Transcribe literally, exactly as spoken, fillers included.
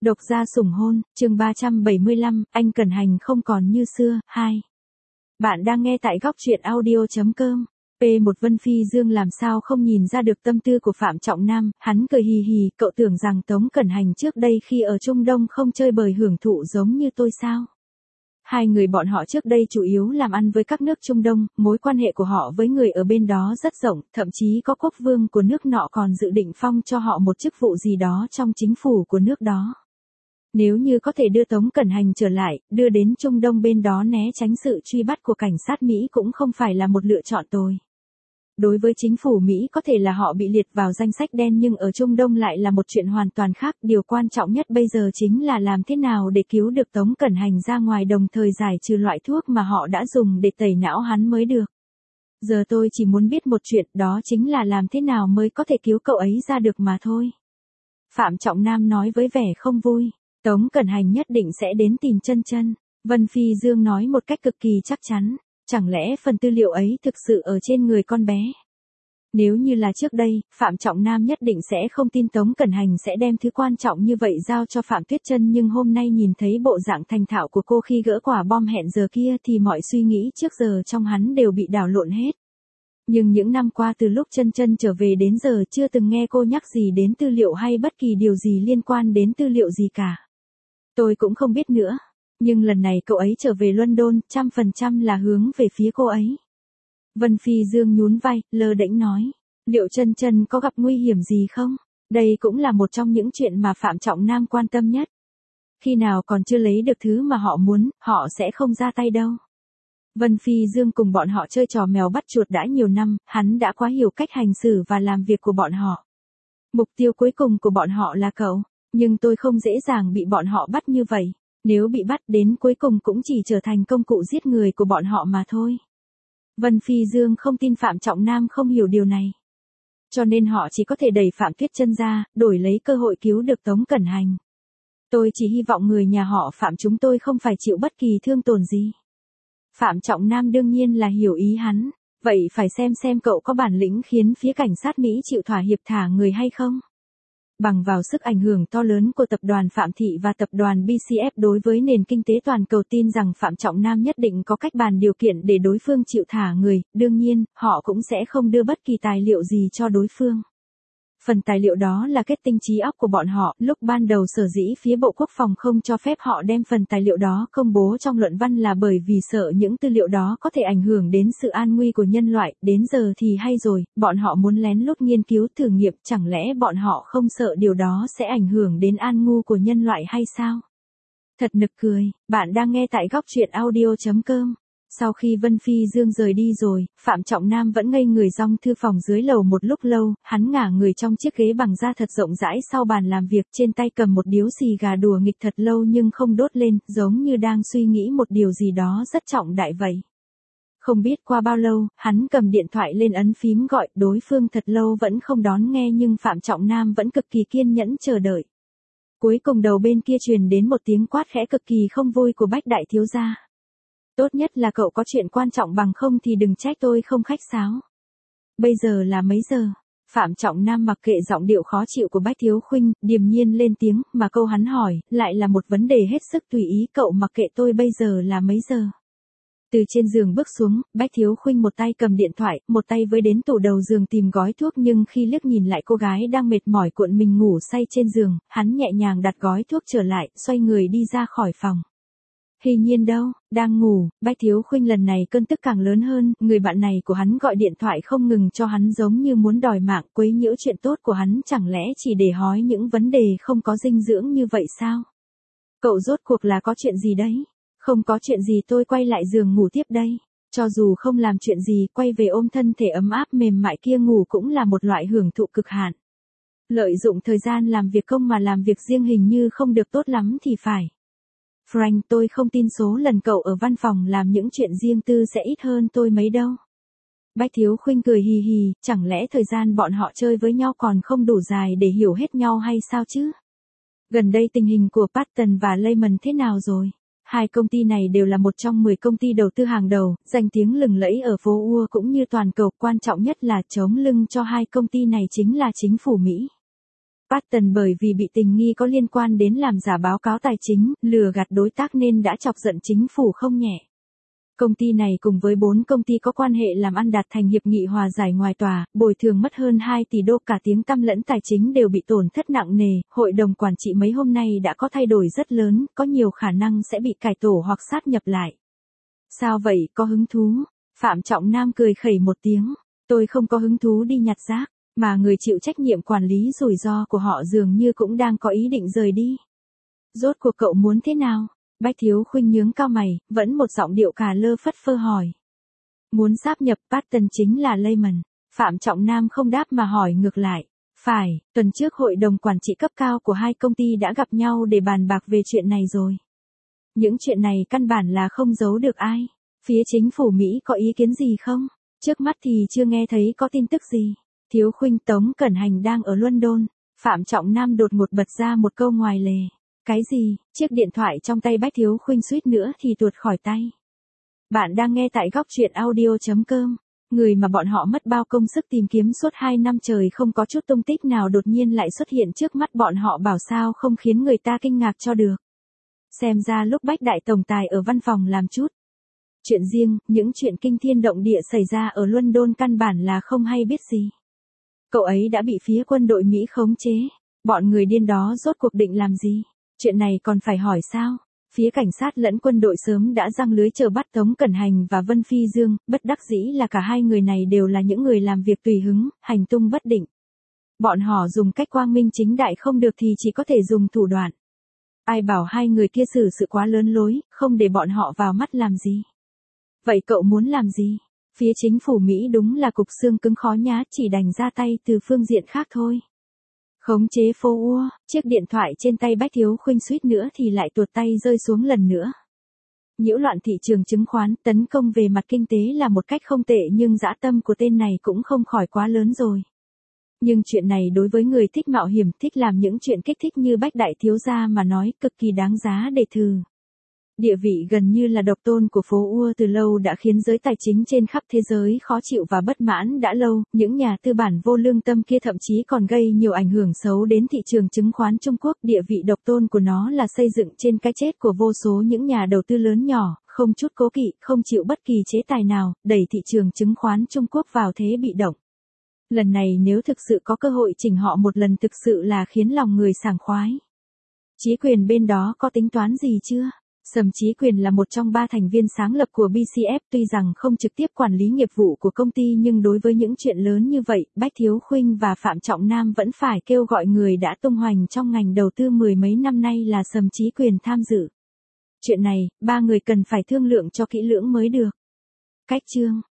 Độc gia sủng hôn, chương ba trăm bảy mươi lăm, anh Cẩn Hành không còn như xưa, hai. Bạn đang nghe tại góc truyện audio.com. P một Vân Phi Dương làm sao không nhìn ra được tâm tư của Phạm Trọng Nam, hắn cười hì hì, cậu tưởng rằng Tống Cẩn Hành trước đây khi ở Trung Đông không chơi bời hưởng thụ giống như tôi sao? Hai người bọn họ trước đây chủ yếu làm ăn với các nước Trung Đông, mối quan hệ của họ với người ở bên đó rất rộng, thậm chí có quốc vương của nước nọ còn dự định phong cho họ một chức vụ gì đó trong chính phủ của nước đó. Nếu như có thể đưa Tống Cẩn Hành trở lại, đưa đến Trung Đông bên đó né tránh sự truy bắt của cảnh sát Mỹ cũng không phải là một lựa chọn tồi. Đối với chính phủ Mỹ có thể là họ bị liệt vào danh sách đen nhưng ở Trung Đông lại là một chuyện hoàn toàn khác. Điều quan trọng nhất bây giờ chính là làm thế nào để cứu được Tống Cẩn Hành ra ngoài đồng thời giải trừ loại thuốc mà họ đã dùng để tẩy não hắn mới được. Giờ tôi chỉ muốn biết một chuyện, đó chính là làm thế nào mới có thể cứu cậu ấy ra được mà thôi. Phạm Trọng Nam nói với vẻ không vui. Tống Cẩn Hành nhất định sẽ đến tìm Chân Chân. Vân Phi Dương nói một cách cực kỳ chắc chắn. Chẳng lẽ phần tư liệu ấy thực sự ở trên người con bé? Nếu như là trước đây, Phạm Trọng Nam nhất định sẽ không tin Tống Cẩn Hành sẽ đem thứ quan trọng như vậy giao cho Phạm Tuyết Chân, nhưng hôm nay nhìn thấy bộ dạng thành thạo của cô khi gỡ quả bom hẹn giờ kia thì mọi suy nghĩ trước giờ trong hắn đều bị đảo lộn hết. Nhưng những năm qua từ lúc Chân Chân trở về đến giờ chưa từng nghe cô nhắc gì đến tư liệu hay bất kỳ điều gì liên quan đến tư liệu gì cả. Tôi cũng không biết nữa. Nhưng lần này cậu ấy trở về London, trăm phần trăm là hướng về phía cô ấy. Vân Phi Dương nhún vai, lơ đễnh nói. Liệu Chân Chân có gặp nguy hiểm gì không? Đây cũng là một trong những chuyện mà Phạm Trọng Nam quan tâm nhất. Khi nào còn chưa lấy được thứ mà họ muốn, họ sẽ không ra tay đâu. Vân Phi Dương cùng bọn họ chơi trò mèo bắt chuột đã nhiều năm, hắn đã quá hiểu cách hành xử và làm việc của bọn họ. Mục tiêu cuối cùng của bọn họ là cậu, nhưng tôi không dễ dàng bị bọn họ bắt như vậy. Nếu bị bắt đến cuối cùng cũng chỉ trở thành công cụ giết người của bọn họ mà thôi. Vân Phi Dương không tin Phạm Trọng Nam không hiểu điều này. Cho nên họ chỉ có thể đẩy Phạm Tuyết Chân ra, đổi lấy cơ hội cứu được Tống Cẩn Hành. Tôi chỉ hy vọng người nhà họ Phạm chúng tôi không phải chịu bất kỳ thương tổn gì. Phạm Trọng Nam đương nhiên là hiểu ý hắn. Vậy phải xem xem cậu có bản lĩnh khiến phía cảnh sát Mỹ chịu thỏa hiệp thả người hay không? Bằng vào sức ảnh hưởng to lớn của tập đoàn Phạm Thị và tập đoàn bê xê ép đối với nền kinh tế toàn cầu, tin rằng Phạm Trọng Nam nhất định có cách bàn điều kiện để đối phương chịu thả người, đương nhiên, họ cũng sẽ không đưa bất kỳ tài liệu gì cho đối phương. Phần tài liệu đó là kết tinh trí óc của bọn họ, lúc ban đầu sở dĩ phía Bộ Quốc phòng không cho phép họ đem phần tài liệu đó công bố trong luận văn là bởi vì sợ những tư liệu đó có thể ảnh hưởng đến sự an nguy của nhân loại, đến giờ thì hay rồi, bọn họ muốn lén lút nghiên cứu thử nghiệm, chẳng lẽ bọn họ không sợ điều đó sẽ ảnh hưởng đến an nguy của nhân loại hay sao? Thật nực cười, bạn đang nghe tại góc truyện audio.com. Sau khi Vân Phi Dương rời đi rồi, Phạm Trọng Nam vẫn ngây người trong thư phòng dưới lầu một lúc lâu, hắn ngả người trong chiếc ghế bằng da thật rộng rãi sau bàn làm việc, trên tay cầm một điếu xì gà đùa nghịch thật lâu nhưng không đốt lên, giống như đang suy nghĩ một điều gì đó rất trọng đại vậy. Không biết qua bao lâu, hắn cầm điện thoại lên ấn phím gọi, đối phương thật lâu vẫn không đón nghe nhưng Phạm Trọng Nam vẫn cực kỳ kiên nhẫn chờ đợi. Cuối cùng đầu bên kia truyền đến một tiếng quát khẽ cực kỳ không vui của Bách đại thiếu gia. Tốt nhất là cậu có chuyện quan trọng, bằng không thì đừng trách tôi không khách sáo. Bây giờ là mấy giờ? Phạm Trọng Nam mặc kệ giọng điệu khó chịu của Bách Thiếu Khuynh, điềm nhiên lên tiếng, mà câu hắn hỏi, lại là một vấn đề hết sức tùy ý, cậu mặc kệ tôi bây giờ là mấy giờ? Từ trên giường bước xuống, Bách Thiếu Khuynh một tay cầm điện thoại, một tay với đến tủ đầu giường tìm gói thuốc, nhưng khi liếc nhìn lại cô gái đang mệt mỏi cuộn mình ngủ say trên giường, hắn nhẹ nhàng đặt gói thuốc trở lại, xoay người đi ra khỏi phòng. Hy Nhiên đâu, đang ngủ. Bách Thiếu Khuynh lần này cơn tức càng lớn hơn, người bạn này của hắn gọi điện thoại không ngừng cho hắn giống như muốn đòi mạng, quấy nhiễu chuyện tốt của hắn, chẳng lẽ chỉ để hói những vấn đề không có dinh dưỡng như vậy sao? Cậu rốt cuộc là có chuyện gì đấy? Không có chuyện gì, tôi quay lại giường ngủ tiếp đây. Cho dù không làm chuyện gì, quay về ôm thân thể ấm áp mềm mại kia ngủ cũng là một loại hưởng thụ cực hạn. Lợi dụng thời gian làm việc công mà làm việc riêng hình như không được tốt lắm thì phải. Frank, tôi không tin số lần cậu ở văn phòng làm những chuyện riêng tư sẽ ít hơn tôi mấy đâu. Bách Thiếu Khuynh cười hì hì, chẳng lẽ thời gian bọn họ chơi với nhau còn không đủ dài để hiểu hết nhau hay sao chứ? Gần đây tình hình của Patton và Lehman thế nào rồi? Hai công ty này đều là một trong mười công ty đầu tư hàng đầu, danh tiếng lừng lẫy ở phố Ua cũng như toàn cầu, quan trọng nhất là chống lưng cho hai công ty này chính là chính phủ Mỹ. Patton bởi vì bị tình nghi có liên quan đến làm giả báo cáo tài chính, lừa gạt đối tác nên đã chọc giận chính phủ không nhẹ. Công ty này cùng với bốn công ty có quan hệ làm ăn đạt thành hiệp nghị hòa giải ngoài tòa, bồi thường mất hơn hai tỷ đô, cả tiếng tăm lẫn tài chính đều bị tổn thất nặng nề. Hội đồng quản trị mấy hôm nay đã có thay đổi rất lớn, có nhiều khả năng sẽ bị cải tổ hoặc sát nhập lại. Sao vậy, có hứng thú? Phạm Trọng Nam cười khẩy một tiếng. Tôi không có hứng thú đi nhặt rác, mà người chịu trách nhiệm quản lý rủi ro của họ dường như cũng đang có ý định rời đi. Rốt cuộc cậu muốn thế nào? Bách Thiếu Khuynh nhướng cao mày, vẫn một giọng điệu cà lơ phất phơ hỏi. Muốn sáp nhập Patton chính là Lehman. Phạm Trọng Nam không đáp mà hỏi ngược lại. Phải, tuần trước hội đồng quản trị cấp cao của hai công ty đã gặp nhau để bàn bạc về chuyện này rồi. Những chuyện này căn bản là không giấu được ai. Phía chính phủ Mỹ có ý kiến gì không? Trước mắt thì chưa nghe thấy có tin tức gì. Thiếu Khuynh, Tống Cẩn Hành đang ở London. Phạm Trọng Nam đột ngột bật ra một câu ngoài lề. Cái gì? Chiếc điện thoại trong tay Bách Thiếu Khuynh suýt nữa thì tuột khỏi tay. Bạn đang nghe tại góc truyện audio chấm com. Người mà bọn họ mất bao công sức tìm kiếm suốt hai năm trời không có chút tung tích nào đột nhiên lại xuất hiện trước mắt bọn họ, bảo sao không khiến người ta kinh ngạc cho được. Xem ra lúc Bách Đại Tổng Tài ở văn phòng làm chút chuyện riêng, những chuyện kinh thiên động địa xảy ra ở London căn bản là không hay biết gì. Cậu ấy đã bị phía quân đội Mỹ khống chế. Bọn người điên đó rốt cuộc định làm gì? Chuyện này còn phải hỏi sao? Phía cảnh sát lẫn quân đội sớm đã giăng lưới chờ bắt Tống Cẩn Hành và Vân Phi Dương, bất đắc dĩ là cả hai người này đều là những người làm việc tùy hứng, hành tung bất định. Bọn họ dùng cách quang minh chính đại không được thì chỉ có thể dùng thủ đoạn. Ai bảo hai người kia xử sự quá lớn lối, không để bọn họ vào mắt làm gì? Vậy cậu muốn làm gì? Phía chính phủ Mỹ đúng là cục xương cứng khó nhá, chỉ đành ra tay từ phương diện khác thôi. Khống chế phố ua, chiếc điện thoại trên tay Bách Thiếu Khuynh suýt nữa thì lại tuột tay rơi xuống lần nữa. Nhiễu loạn thị trường chứng khoán, tấn công về mặt kinh tế là một cách không tệ nhưng dã tâm của tên này cũng không khỏi quá lớn rồi. Nhưng chuyện này đối với người thích mạo hiểm, thích làm những chuyện kích thích như Bách Đại Thiếu Gia mà nói cực kỳ đáng giá để thử. Địa vị gần như là độc tôn của phố ua từ lâu đã khiến giới tài chính trên khắp thế giới khó chịu và bất mãn đã lâu, những nhà tư bản vô lương tâm kia thậm chí còn gây nhiều ảnh hưởng xấu đến thị trường chứng khoán Trung Quốc. Địa vị độc tôn của nó là xây dựng trên cái chết của vô số những nhà đầu tư lớn nhỏ, không chút cố kỵ, không chịu bất kỳ chế tài nào, đẩy thị trường chứng khoán Trung Quốc vào thế bị động. Lần này nếu thực sự có cơ hội chỉnh họ một lần thực sự là khiến lòng người sảng khoái. Chí Quyền bên đó có tính toán gì chưa? Sầm Chí Quyền là một trong ba thành viên sáng lập của bê xê ép, tuy rằng không trực tiếp quản lý nghiệp vụ của công ty nhưng đối với những chuyện lớn như vậy, Bách Thiếu Khuynh và Phạm Trọng Nam vẫn phải kêu gọi người đã tung hoành trong ngành đầu tư mười mấy năm nay là Sầm Chí Quyền tham dự. Chuyện này, ba người cần phải thương lượng cho kỹ lưỡng mới được. Cách chương